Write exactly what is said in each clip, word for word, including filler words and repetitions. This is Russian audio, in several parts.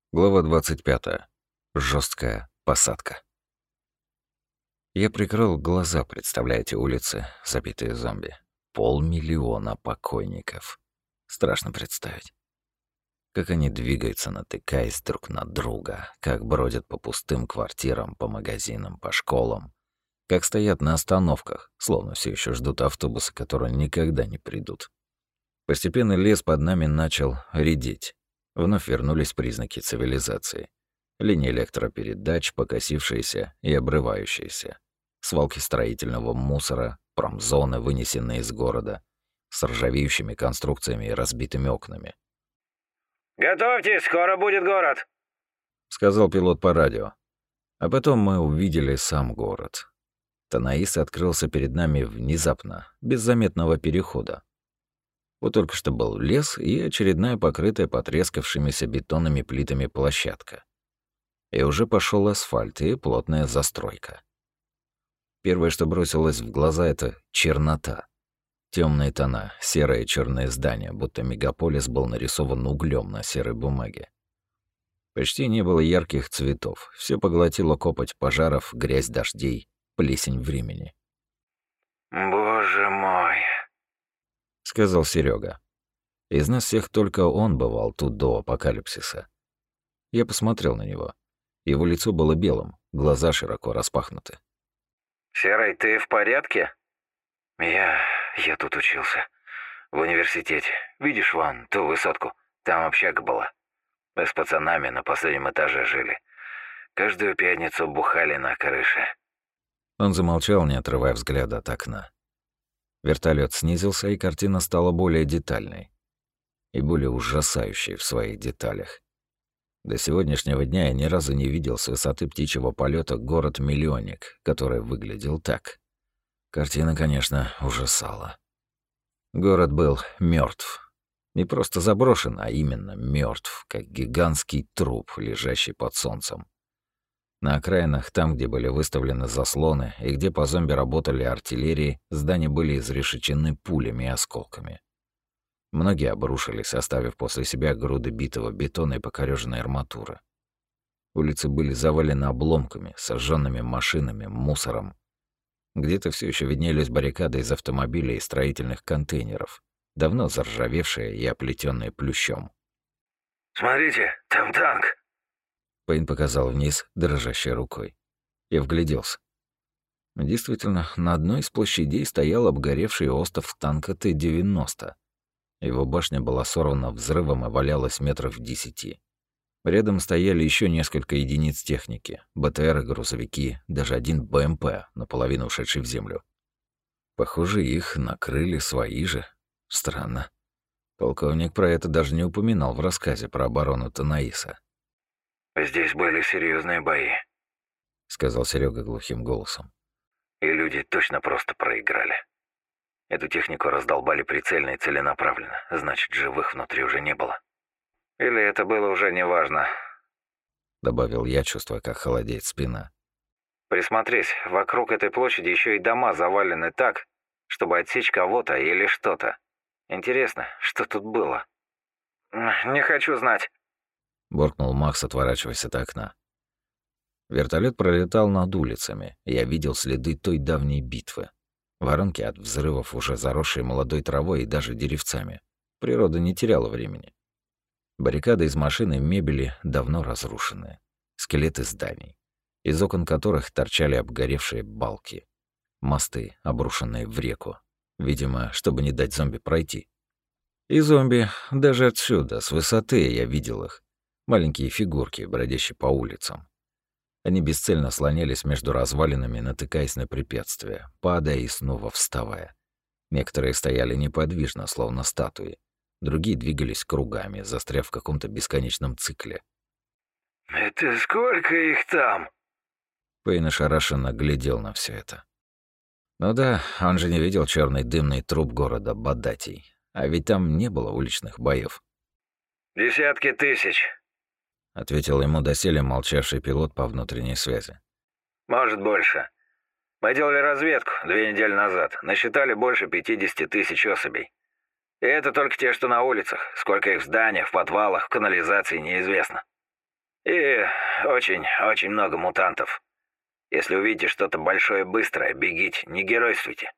Глава двадцать пятая. Жесткая посадка. Я прикрыл глаза, представляя эти улицы, забитые зомби. Полмиллиона покойников. Страшно представить. Как они двигаются, натыкаясь друг на друга, как бродят по пустым квартирам, по магазинам, по школам, как стоят на остановках, словно все еще ждут автобуса, которые никогда не придут. Постепенно лес под нами начал редеть. Вновь вернулись признаки цивилизации. Линии электропередач, покосившиеся и обрывающиеся. Свалки строительного мусора, промзоны, вынесенные из города, с ржавеющими конструкциями и разбитыми окнами. «Готовьтесь, скоро будет город», — сказал пилот по радио. А потом мы увидели сам город. Танаис открылся перед нами внезапно, без заметного перехода. Вот только что был лес и очередная покрытая потрескавшимися бетонными плитами площадка. И уже пошел асфальт и плотная застройка. Первое, что бросилось в глаза, это чернота. Темные тона, серые и черные здания, будто мегаполис был нарисован углем на серой бумаге. Почти не было ярких цветов, все поглотило копоть пожаров, грязь дождей, плесень времени. «Боже мой», — сказал Серега. Из нас всех только он бывал тут до апокалипсиса. Я посмотрел на него. Его лицо было белым, глаза широко распахнуты. «Серый, ты в порядке?» «Я... я тут учился. В университете. Видишь вон ту высотку? Там общага была. Мы с пацанами на последнем этаже жили. Каждую пятницу бухали на крыше». Он замолчал, не отрывая взгляда от окна. Вертолет снизился, и картина стала более детальной. И более ужасающей в своих деталях. До сегодняшнего дня я ни разу не видел с высоты птичьего полета город-миллионник, который выглядел так. Картина, конечно, ужасала. Город был мертв. Не просто заброшен, а именно мертв, как гигантский труп, лежащий под солнцем. На окраинах, там, где были выставлены заслоны и где по зомби работали артиллерии, здания были изрешечены пулями и осколками. Многие обрушились, оставив после себя груды битого бетона и покорёженной арматуры. Улицы были завалены обломками, сожженными машинами, мусором. Где-то все еще виднелись баррикады из автомобилей и строительных контейнеров, давно заржавевшие и оплетенные плющом. «Смотрите, там танк!» Пейн показал вниз, дрожащей рукой. Я вгляделся. Действительно, на одной из площадей стоял обгоревший остов танка Т девяносто. Его башня была сорвана взрывом и валялась метров в десяти. Рядом стояли еще несколько единиц техники, БТРы, грузовики, даже один БМП, наполовину ушедший в землю. Похоже, их накрыли свои же. Странно. Полковник про это даже не упоминал в рассказе про оборону Танаиса. «Здесь были серьезные бои», — сказал Серега глухим голосом. «И люди точно просто проиграли. Эту технику раздолбали прицельно и целенаправленно, значит, живых внутри уже не было. Или это было уже неважно», — добавил я, чувствуя, как холодеет спина. «Присмотрись, вокруг этой площади еще и дома завалены так, чтобы отсечь кого-то или что-то. Интересно, что тут было?» «Не хочу знать», — буркнул Макс, отворачиваясь от окна. Вертолет пролетал над улицами, и я видел следы той давней битвы. Воронки от взрывов, уже заросшие молодой травой и даже деревцами. Природа не теряла времени. Баррикады из машин и мебели давно разрушены. Скелеты зданий, из окон которых торчали обгоревшие балки. Мосты, обрушенные в реку. Видимо, чтобы не дать зомби пройти. И зомби, даже отсюда, с высоты я видел их. Маленькие фигурки, бродящие по улицам. Они бесцельно слонялись между развалинами, натыкаясь на препятствия, падая и снова вставая. Некоторые стояли неподвижно, словно статуи. Другие двигались кругами, застряв в каком-то бесконечном цикле. «Это сколько их там?» Пейн ошарашенно глядел на все это. Ну да, он же не видел черный дымный труп города Бадатий. А ведь там не было уличных боев. «Десятки тысяч», — ответил ему доселе молчавший пилот по внутренней связи. «Может, больше. Мы делали разведку две недели назад. Насчитали больше пятидесяти тысяч особей. И это только те, что на улицах. Сколько их в зданиях, в подвалах, в канализации, неизвестно». И очень-очень много мутантов. Если увидите что-то большое и быстрое, бегите, не геройствуйте.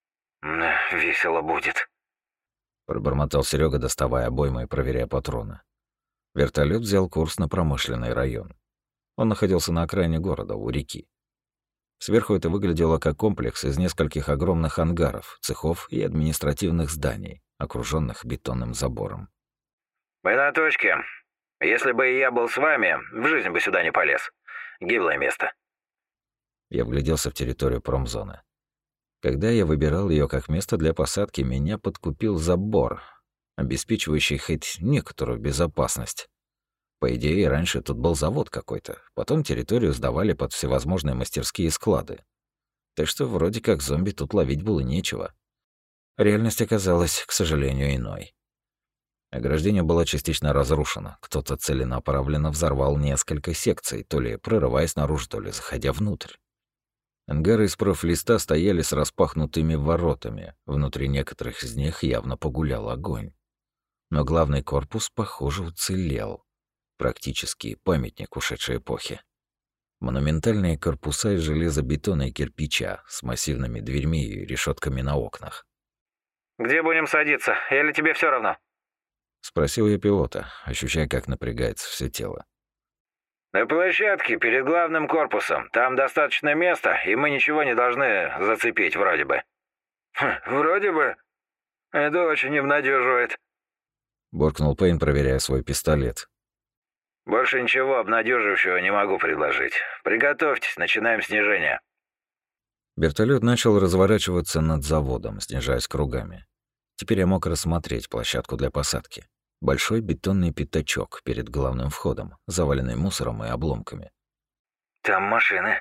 М, Весело будет. Пробормотал Серега, доставая обойму и проверяя патроны. Вертолет взял курс на промышленный район. Он находился на окраине города, у реки. Сверху это выглядело как комплекс из нескольких огромных ангаров, цехов и административных зданий, окруженных бетонным забором. Мы на точке. Если бы я был с вами, в жизнь бы сюда не полез. Гиблое место. Я вгляделся в территорию промзоны. Когда я выбирал ее как место для посадки, меня подкупил забор, обеспечивающий хоть некоторую безопасность. По идее, раньше тут был завод какой-то, потом территорию сдавали под всевозможные мастерские и склады. Так что вроде как зомби тут ловить было нечего. Реальность оказалась, к сожалению, иной. Ограждение было частично разрушено, кто-то целенаправленно взорвал несколько секций, то ли прорываясь наружу, то ли заходя внутрь. Ангары из профлиста стояли с распахнутыми воротами, внутри некоторых из них явно погулял огонь. Но главный корпус, похоже, уцелел. Практически памятник ушедшей эпохи. Монументальные корпуса из железобетона и кирпича с массивными дверьми и решетками на окнах. «Где будем садиться? Или тебе все равно?» — спросил я пилота, ощущая, как напрягается все тело. «На площадке перед главным корпусом. Там достаточно места, и мы ничего не должны зацепить вроде бы». Хм, «Вроде бы? Это очень обнадеживает», — буркнул Пейн, проверяя свой пистолет. «Больше ничего обнадеживающего не могу предложить. Приготовьтесь, начинаем снижение». Вертолет начал разворачиваться над заводом, снижаясь кругами. Теперь я мог рассмотреть площадку для посадки. Большой бетонный пятачок перед главным входом, заваленный мусором и обломками. «Там машины»,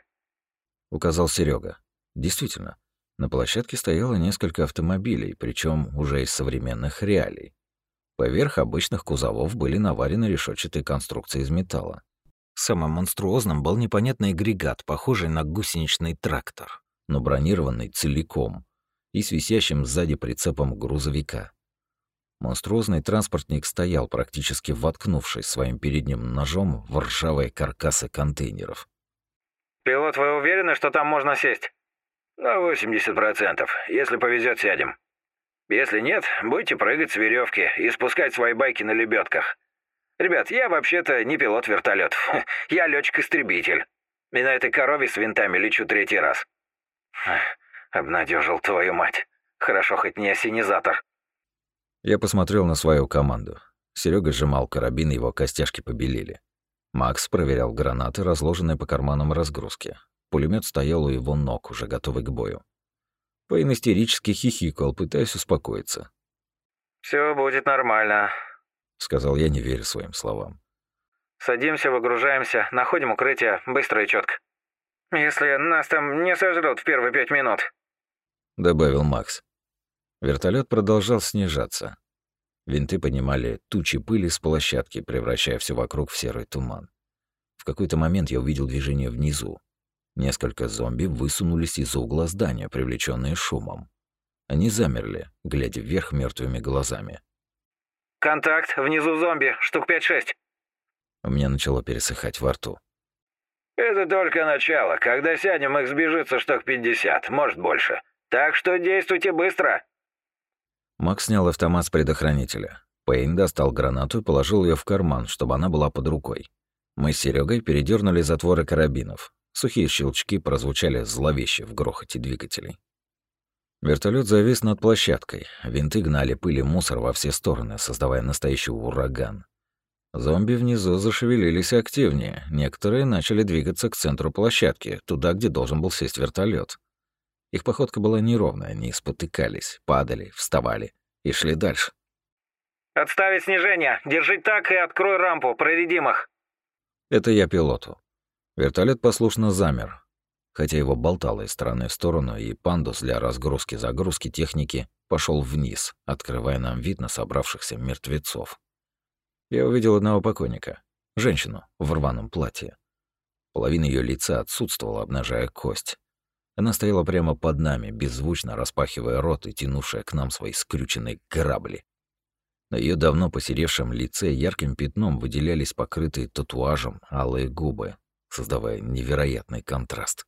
— указал Серега. Действительно, на площадке стояло несколько автомобилей, причем уже из современных реалий. Поверх обычных кузовов были наварены решетчатые конструкции из металла. Самым монструозным был непонятный агрегат, похожий на гусеничный трактор, но бронированный целиком и с висящим сзади прицепом грузовика. Монструозный транспортник стоял, практически воткнувшись своим передним ножом в ржавые каркасы контейнеров. «Пилот, вы уверены, что там можно сесть?» «На восемьдесят процентов. Если повезет, сядем. Если нет, будете прыгать с веревки и спускать свои байки на лебедках. Ребят, я вообще-то не пилот вертолетов. Я летчик-истребитель. И на этой корове с винтами лечу третий раз». Обнадежил твою мать. Хорошо, хоть не осенизатор. Я посмотрел на свою команду. Серега сжимал карабин, его костяшки побелели. Макс проверял гранаты, разложенные по карманам разгрузки. Пулемет стоял у его ног, уже готовый к бою. Пейн истерически хихикал, пытаясь успокоиться. Все будет нормально», — сказал я, не веря своим словам. «Садимся, выгружаемся, находим укрытие, быстро и четко. Если нас там не сожрут в первые пять минут», — добавил Макс. Вертолет продолжал снижаться. Винты поднимали тучи пыли с площадки, превращая все вокруг в серый туман. В какой-то момент я увидел движение внизу. Несколько зомби высунулись из-за угла здания, привлеченные шумом. Они замерли, глядя вверх мертвыми глазами. «Контакт, внизу зомби, штук пять-шесть». У меня начало пересыхать во рту. «Это только начало. Когда сядем, их сбежится штук пятьдесят, может больше. Так что действуйте быстро». Макс снял автомат с предохранителя. Пейн достал гранату и положил ее в карман, чтобы она была под рукой. Мы с Серегой передернули затворы карабинов. Сухие щелчки прозвучали зловеще в грохоте двигателей. Вертолет завис над площадкой. Винты гнали пыль и мусор во все стороны, создавая настоящий ураган. Зомби внизу зашевелились активнее. Некоторые начали двигаться к центру площадки, туда, где должен был сесть вертолет. Их походка была неровная, они спотыкались, падали, вставали и шли дальше. «Отставить снижение! Держи так и открой рампу, проредим их!» Это я пилоту. Вертолет послушно замер, хотя его болтало из стороны в сторону, и пандус для разгрузки-загрузки техники пошел вниз, открывая нам вид на собравшихся мертвецов. Я увидел одного покойника, женщину в рваном платье. Половина ее лица отсутствовала, обнажая кость. Она стояла прямо под нами, беззвучно распахивая рот и тянувшая к нам свои скрюченные грабли. На ее давно посеревшем лице ярким пятном выделялись покрытые татуажем алые губы, создавая невероятный контраст.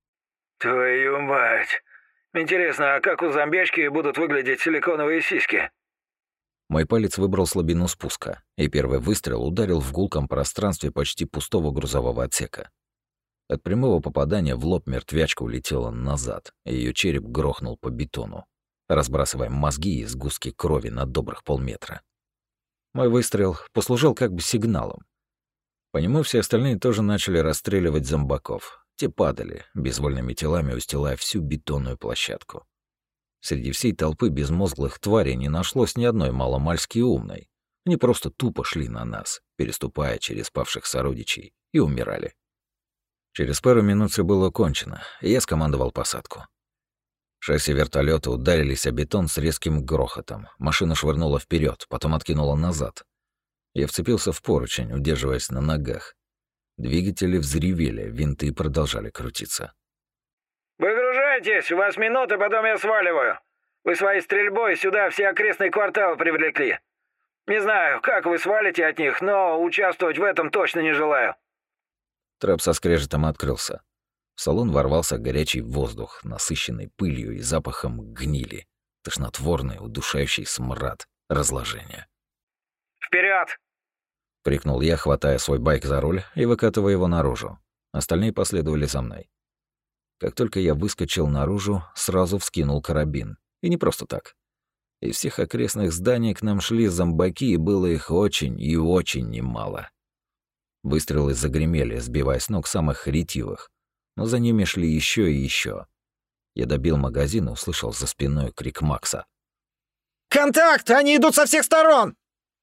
«Твою мать! Интересно, а как у зомбячки будут выглядеть силиконовые сиськи?» Мой палец выбрал слабину спуска, и первый выстрел ударил в гулком пространстве почти пустого грузового отсека. От прямого попадания в лоб мертвячка улетела назад, и её череп грохнул по бетону, разбрасывая мозги и сгустки крови на добрых полметра. Мой выстрел послужил как бы сигналом. По нему все остальные тоже начали расстреливать зомбаков. Те падали, безвольными телами устилая всю бетонную площадку. Среди всей толпы безмозглых тварей не нашлось ни одной маломальски умной. Они просто тупо шли на нас, переступая через павших сородичей, и умирали. Через пару минут все было кончено, и я скомандовал посадку. Шасси вертолета ударились о бетон с резким грохотом. Машину швырнуло вперед, потом откинуло назад. Я вцепился в поручень, удерживаясь на ногах. Двигатели взревели, винты продолжали крутиться. «Выгружайтесь, у вас минута, потом я сваливаю. Вы своей стрельбой сюда все окрестные кварталы привлекли. Не знаю, как вы свалите от них, но участвовать в этом точно не желаю». Трап со скрежетом открылся. В салон ворвался горячий воздух, насыщенный пылью и запахом гнили, тошнотворный, удушающий смрад разложения. «Вперед! — крикнул я, хватая свой байк за руль и выкатывая его наружу. Остальные последовали за мной. Как только я выскочил наружу, сразу вскинул карабин. И не просто так. Из всех окрестных зданий к нам шли зомбаки, и было их очень и очень немало. Выстрелы загремели, сбивая с ног самых ретивых, но за ними шли еще и еще. Я добил магазин и услышал за спиной крик Макса. «Контакт! Они идут со всех сторон!»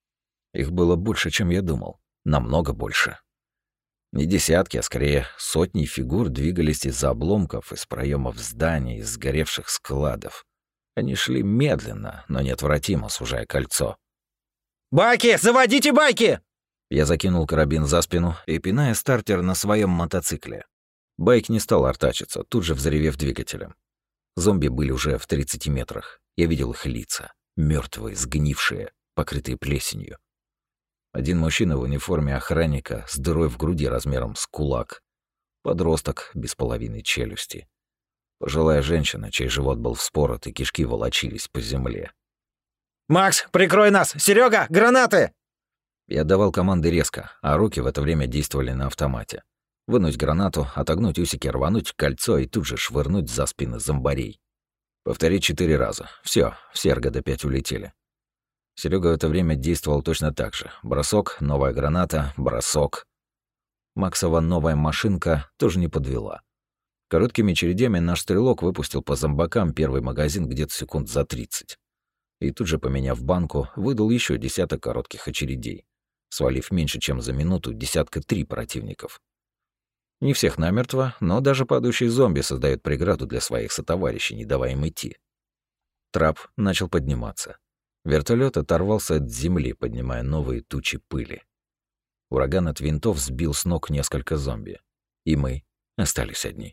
Их было больше, чем я думал. Намного больше. Не десятки, а скорее сотни фигур двигались из-за обломков, из проемов зданий, из сгоревших складов. Они шли медленно, но неотвратимо, сужая кольцо. «Байки! Заводите байки!» Я закинул карабин за спину и, пиная стартер на своем мотоцикле. Байк не стал артачиться, тут же взревев двигателем. Зомби были уже в тридцати метрах. Я видел их лица. Мертвые, сгнившие, покрытые плесенью. Один мужчина в униформе охранника с дырой в груди размером с кулак. Подросток без половины челюсти. Пожилая женщина, чей живот был вспорот и кишки волочились по земле. «Макс, прикрой нас! Серега, гранаты!» Я давал команды резко, а руки в это время действовали на автомате. Вынуть гранату, отогнуть усики, рвануть кольцо и тут же швырнуть за спины зомбарей. Повторить четыре раза. Все, все эр гэ дэ пять улетели. Серега в это время действовал точно так же. Бросок, новая граната, бросок. Максова новая машинка тоже не подвела. Короткими чередями наш стрелок выпустил по зомбакам первый магазин где-то секунд за тридцать. И тут же, поменяв банку, выдал еще десяток коротких очередей, свалив меньше, чем за минуту десятка три противников. Не всех намертво, но даже падающий зомби создает преграду для своих сотоварищей, не давая им идти. Трап начал подниматься. Вертолет оторвался от земли, поднимая новые тучи пыли. Ураган от винтов сбил с ног несколько зомби. И мы остались одни.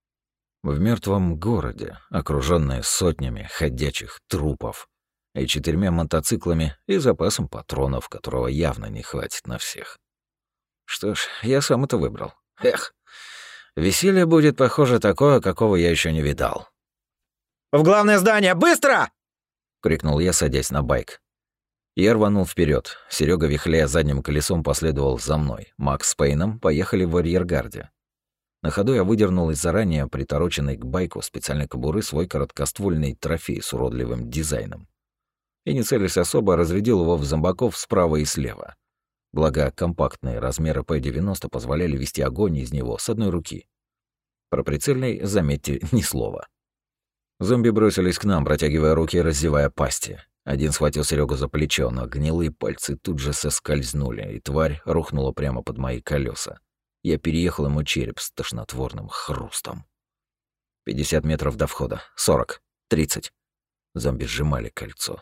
В мертвом городе, окружённые сотнями ходячих трупов и четырьмя мотоциклами и запасом патронов, которого явно не хватит на всех. Что ж, я сам это выбрал. Эх, веселье будет, похоже, такое, какого я еще не видал. «В главное здание! Быстро!» — крикнул я, садясь на байк. Я рванул вперед. Серега, вихляя задним колесом, последовал за мной. Макс с Пейном поехали в арьергарде. На ходу я выдернул из заранее притороченной к байку специальной кобуры свой короткоствольный трофей с уродливым дизайном. И, не целясь особо, разрядил его в зомбаков справа и слева. Благо, компактные размеры пэ девяносто позволяли вести огонь из него с одной руки. Про прицельный, заметьте, ни слова. Зомби бросились к нам, протягивая руки и раззевая пасти. Один схватил Серегу за плечо, но гнилые пальцы тут же соскользнули, и тварь рухнула прямо под мои колеса. Я переехал ему череп с тошнотворным хрустом. пятьдесят метров до входа. сорок. тридцать. Зомби сжимали кольцо.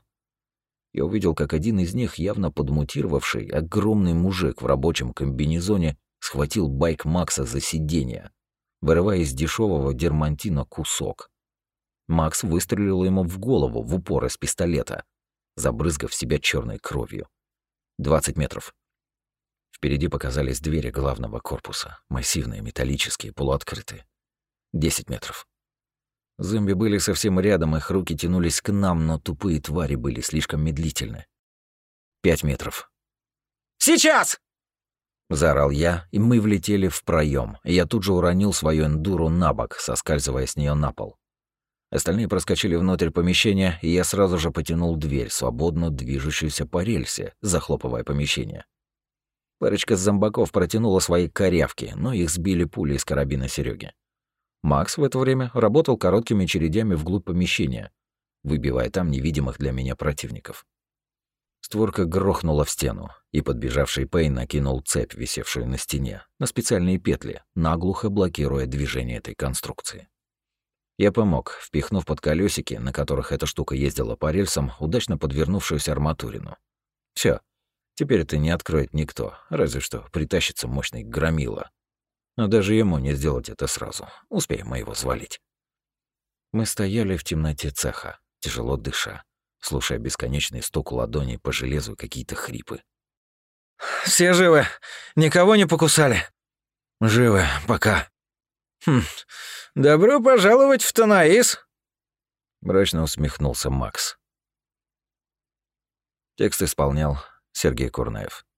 Я увидел, как один из них, явно подмутировавший, огромный мужик в рабочем комбинезоне, схватил байк Макса за сиденье, вырывая из дешевого дермантина кусок. Макс выстрелил ему в голову в упор из пистолета. забрызгав себя черной кровью. Двадцать метров. Впереди показались двери главного корпуса, массивные, металлические, полуоткрытые. Десять метров. Зомби были совсем рядом, их руки тянулись к нам, но тупые твари были слишком медлительны. Пять метров. «Сейчас!» — заорал я, и мы влетели в проем. Я тут же уронил свою эндуру на бок, соскальзывая с нее на пол. Остальные проскочили внутрь помещения, и я сразу же потянул дверь, свободно движущуюся по рельсе, захлопывая помещение. Парочка зомбаков протянула свои корявки, но их сбили пули из карабина Серёги. Макс в это время работал короткими очередями вглубь помещения, выбивая там невидимых для меня противников. Створка грохнула в стену, и подбежавший Пейн накинул цепь, висевшую на стене, на специальные петли, наглухо блокируя движение этой конструкции. Я помог, впихнув под колесики, на которых эта штука ездила по рельсам, удачно подвернувшуюся арматурину. Всё, теперь это не откроет никто, разве что притащится мощный громила. Но даже ему не сделать это сразу, успеем мы его свалить. Мы стояли в темноте цеха, тяжело дыша, слушая бесконечный стук ладоней по железу и какие-то хрипы. «Все живы? Никого не покусали?» «Живы, пока». «Хм, добро пожаловать в Танаис!» Мрачно усмехнулся Макс. Текст исполнял Сергей Курнаев.